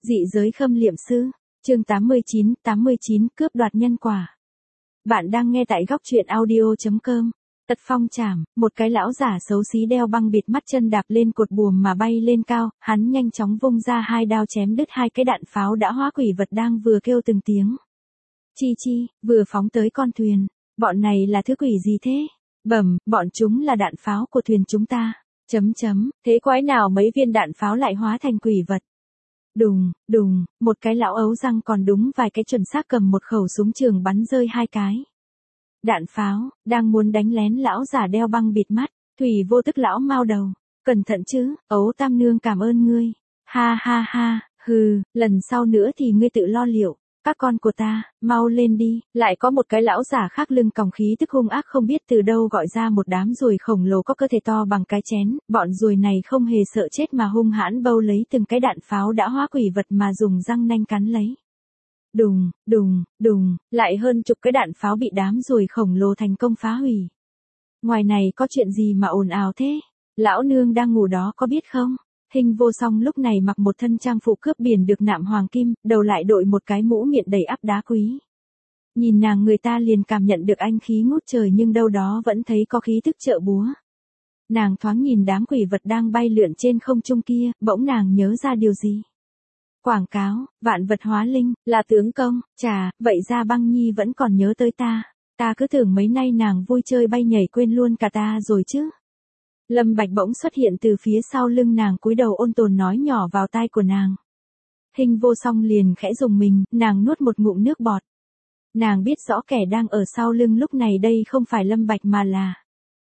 Dị giới khâm liệm sư, chương 89, cướp đoạt nhân quả. Bạn đang nghe tại góc truyện audio.com. Tật phong chảm, một cái lão giả xấu xí đeo băng bịt mắt chân đạp lên cột buồm mà bay lên cao, hắn nhanh chóng vung ra hai đao chém đứt hai cái đạn pháo đã hóa quỷ vật đang vừa kêu từng tiếng. Chi, vừa phóng tới con thuyền. Bọn này là thứ quỷ gì thế? Bẩm, bọn chúng là đạn pháo của thuyền chúng ta. Thế quái nào mấy viên đạn pháo lại hóa thành quỷ vật? Đùng, một cái lão ấu răng còn đúng vài cái chuẩn xác cầm một khẩu súng trường bắn rơi hai cái. Đạn pháo, đang muốn đánh lén lão giả đeo băng bịt mắt, Thủy Vô Tức lão mau đầu. Cẩn thận chứ, ấu tam nương cảm ơn ngươi. Ha, lần sau nữa thì ngươi tự lo liệu. Các con của ta, mau lên đi. Lại có một cái lão giả khác lưng còng khí tức hung ác không biết từ đâu gọi ra một đám ruồi khổng lồ có cơ thể to bằng cái chén. Bọn ruồi này không hề sợ chết mà hung hãn bâu lấy từng cái đạn pháo đã hóa quỷ vật mà dùng răng nanh cắn lấy. Đùng, lại hơn chục cái đạn pháo bị đám ruồi khổng lồ thành công phá hủy. Ngoài này có chuyện gì mà ồn ào thế? Lão nương đang ngủ đó có biết không? Hình Vô Song lúc này mặc một thân trang phục cướp biển được nạm hoàng kim, đầu lại đội một cái mũ miệng đầy ắp đá quý. Nhìn nàng người ta liền cảm nhận được anh khí ngút trời nhưng đâu đó vẫn thấy có khí tức trợ búa. Nàng thoáng nhìn đám quỷ vật đang bay lượn trên không trung kia, bỗng nàng nhớ ra điều gì. Quảng cáo, vạn vật hóa linh, là tướng công, chà, vậy ra Băng Nhi vẫn còn nhớ tới ta. Ta cứ tưởng mấy nay nàng vui chơi bay nhảy quên luôn cả ta rồi chứ. Lâm Bạch bỗng xuất hiện từ phía sau lưng nàng cúi đầu ôn tồn nói nhỏ vào tai của nàng. Hình Vô Song liền khẽ rùng mình, nàng nuốt một ngụm nước bọt. Nàng biết rõ kẻ đang ở sau lưng lúc này đây không phải Lâm Bạch mà là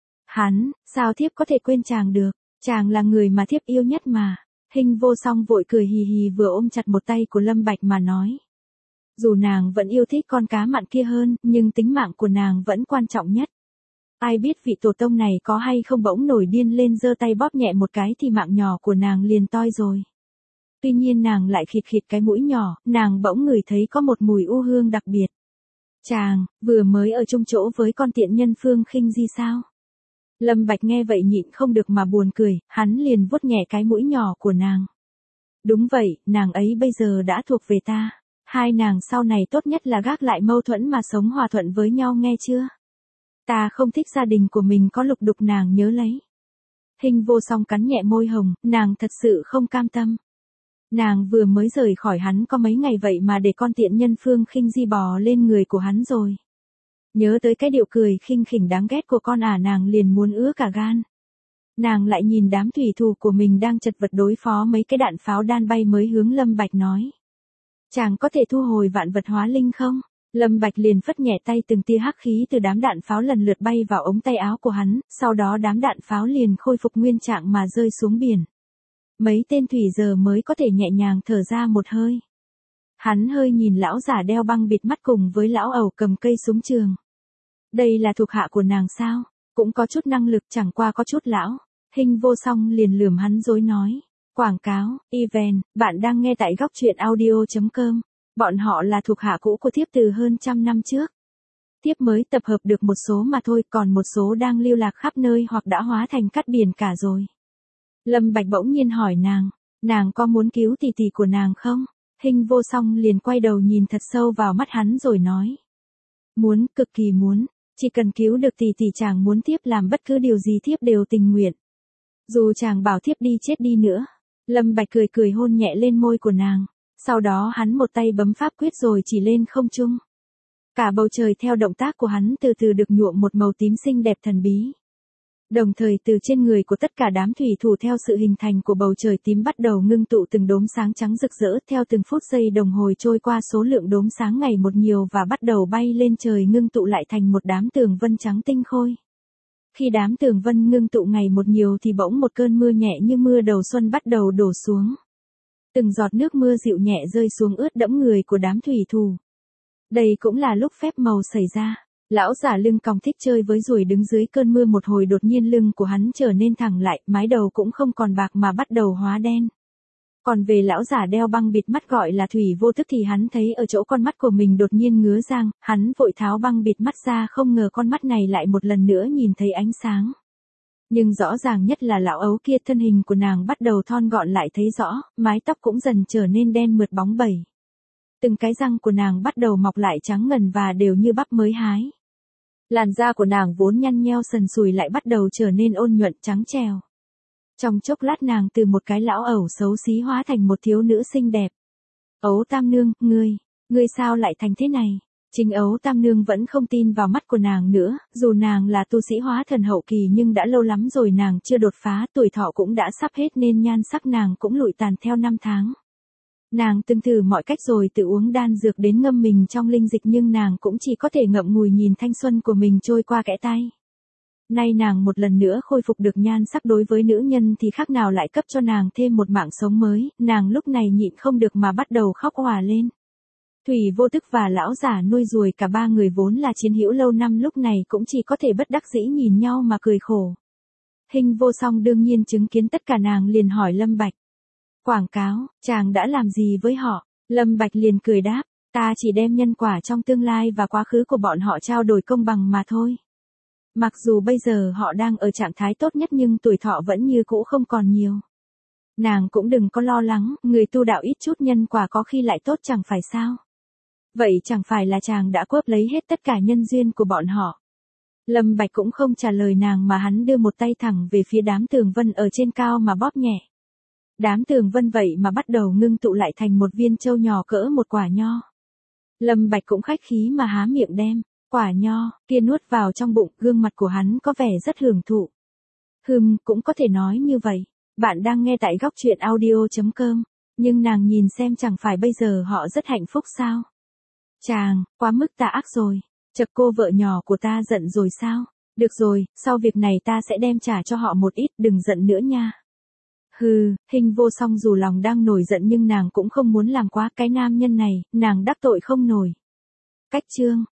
hắn, sao thiếp có thể quên chàng được, chàng là người mà thiếp yêu nhất mà. Hình Vô Song vội cười hì hì vừa ôm chặt một tay của Lâm Bạch mà nói. Dù nàng vẫn yêu thích con cá mặn kia hơn, nhưng tính mạng của nàng vẫn quan trọng nhất. Ai biết vị tổ tông này có hay không bỗng nổi điên lên giơ tay bóp nhẹ một cái thì mạng nhỏ của nàng liền toi rồi. Tuy nhiên nàng lại khịt cái mũi nhỏ, nàng bỗng ngửi thấy có một mùi u hương đặc biệt. Chàng, vừa mới ở chung chỗ với con tiện nhân Phương Khinh Di sao? Lâm Bạch nghe vậy nhịn không được mà buồn cười, hắn liền vuốt nhẹ cái mũi nhỏ của nàng. Đúng vậy, nàng ấy bây giờ đã thuộc về ta. Hai nàng sau này tốt nhất là gác lại mâu thuẫn mà sống hòa thuận với nhau nghe chưa? Ta không thích gia đình của mình có lục đục nàng nhớ lấy. Hình Vô Song cắn nhẹ môi hồng, nàng thật sự không cam tâm. Nàng vừa mới rời khỏi hắn có mấy ngày vậy mà để con tiện nhân Phương Khinh Di bò lên người của hắn rồi. Nhớ tới cái điệu cười khinh khỉnh đáng ghét của con nàng liền muốn ứa cả gan. Nàng lại nhìn đám thủy thủ của mình đang chật vật đối phó mấy cái đạn pháo đan bay mới hướng Lâm Bạch nói. Chàng có thể thu hồi vạn vật hóa linh không? Lâm Bạch liền phất nhẹ tay từng tia hắc khí từ đám đạn pháo lần lượt bay vào ống tay áo của hắn, sau đó đám đạn pháo liền khôi phục nguyên trạng mà rơi xuống biển. Mấy tên thủy giờ mới có thể nhẹ nhàng thở ra một hơi. Hắn hơi nhìn lão giả đeo băng bịt mắt cùng với lão ẩu cầm cây súng trường. Đây là thuộc hạ của nàng sao? Cũng có chút năng lực chẳng qua có chút lão. Hình Vô Song liền lườm hắn dối nói. Quảng cáo, event, bạn đang nghe tại góc truyện audio.com. Bọn họ là thuộc hạ cũ của thiếp từ hơn 100 năm trước. Thiếp mới tập hợp được một số mà thôi, còn một số đang lưu lạc khắp nơi hoặc đã hóa thành cát biển cả rồi. Lâm Bạch bỗng nhiên hỏi nàng có muốn cứu tỷ tỷ của nàng không? Hình Vô Song liền quay đầu nhìn thật sâu vào mắt hắn rồi nói. Muốn, cực kỳ muốn, chỉ cần cứu được tỷ tỷ chàng muốn thiếp làm bất cứ điều gì thiếp đều tình nguyện. Dù chàng bảo thiếp đi chết đi nữa. Lâm Bạch cười hôn nhẹ lên môi của nàng. Sau đó hắn một tay bấm pháp quyết rồi chỉ lên không trung. Cả bầu trời theo động tác của hắn từ từ được nhuộm một màu tím xinh đẹp thần bí. Đồng thời từ trên người của tất cả đám thủy thủ theo sự hình thành của bầu trời tím bắt đầu ngưng tụ từng đốm sáng trắng rực rỡ theo từng phút giây đồng hồ trôi qua số lượng đốm sáng ngày một nhiều và bắt đầu bay lên trời ngưng tụ lại thành một đám tường vân trắng tinh khôi. Khi đám tường vân ngưng tụ ngày một nhiều thì bỗng một cơn mưa nhẹ như mưa đầu xuân bắt đầu đổ xuống. Từng giọt nước mưa dịu nhẹ rơi xuống ướt đẫm người của đám thủy thủ. Đây cũng là lúc phép màu xảy ra. Lão giả lưng còng thích chơi với ruồi đứng dưới cơn mưa một hồi đột nhiên lưng của hắn trở nên thẳng lại, mái đầu cũng không còn bạc mà bắt đầu hóa đen. Còn về lão giả đeo băng bịt mắt gọi là Thủy Vô Tức thì hắn thấy ở chỗ con mắt của mình đột nhiên ngứa rang, hắn vội tháo băng bịt mắt ra không ngờ con mắt này lại một lần nữa nhìn thấy ánh sáng. Nhưng rõ ràng nhất là lão ấu kia, thân hình của nàng bắt đầu thon gọn lại thấy rõ, mái tóc cũng dần trở nên đen mượt bóng bẩy. Từng cái răng của nàng bắt đầu mọc lại trắng ngần và đều như bắp mới hái. Làn da của nàng vốn nhăn nheo sần sùi lại bắt đầu trở nên ôn nhuận trắng trèo. Trong chốc lát nàng từ một cái lão ẩu xấu xí hóa thành một thiếu nữ xinh đẹp. Ấu Tam Nương, ngươi sao lại thành thế này? Chính Ấu Tam Nương vẫn không tin vào mắt của nàng nữa, dù nàng là tu sĩ hóa thần hậu kỳ nhưng đã lâu lắm rồi nàng chưa đột phá, tuổi thọ cũng đã sắp hết nên nhan sắc nàng cũng lụi tàn theo năm tháng. Nàng từng thử mọi cách rồi, tự uống đan dược đến ngâm mình trong linh dịch nhưng nàng cũng chỉ có thể ngậm ngùi nhìn thanh xuân của mình trôi qua kẽ tay. Nay nàng một lần nữa khôi phục được nhan sắc, đối với nữ nhân thì khác nào lại cấp cho nàng thêm một mạng sống mới, nàng lúc này nhịn không được mà bắt đầu khóc òa lên. Thủy Vô Tức và lão giả nuôi ruồi, cả ba người vốn là chiến hữu lâu năm, lúc này cũng chỉ có thể bất đắc dĩ nhìn nhau mà cười khổ. Hình Vô Song đương nhiên chứng kiến tất cả, nàng liền hỏi Lâm Bạch. Quảng cáo, chàng đã làm gì với họ? Lâm Bạch liền cười đáp, ta chỉ đem nhân quả trong tương lai và quá khứ của bọn họ trao đổi công bằng mà thôi. Mặc dù bây giờ họ đang ở trạng thái tốt nhất nhưng tuổi thọ vẫn như cũ không còn nhiều. Nàng cũng đừng có lo lắng, người tu đạo ít chút nhân quả có khi lại tốt chẳng phải sao? Vậy chẳng phải là chàng đã cướp lấy hết tất cả nhân duyên của bọn họ? Lâm Bạch cũng không trả lời nàng mà hắn đưa một tay thẳng về phía đám tường vân ở trên cao mà bóp nhẹ. Đám tường vân vậy mà bắt đầu ngưng tụ lại thành một viên châu nhỏ cỡ một quả nho. Lâm Bạch cũng khách khí mà há miệng đem quả nho kia nuốt vào trong bụng, gương mặt của hắn có vẻ rất hưởng thụ. Cũng có thể nói như vậy. Bạn đang nghe tại góc truyện audio.com, nhưng nàng nhìn xem chẳng phải bây giờ họ rất hạnh phúc sao? Chàng, quá mức tà ác rồi. Chật, cô vợ nhỏ của ta giận rồi sao? Được rồi, sau việc này ta sẽ đem trả cho họ một ít, đừng giận nữa nha. Hình Vô Song dù lòng đang nổi giận nhưng nàng cũng không muốn làm quá cái nam nhân này, nàng đắc tội không nổi. Cách chương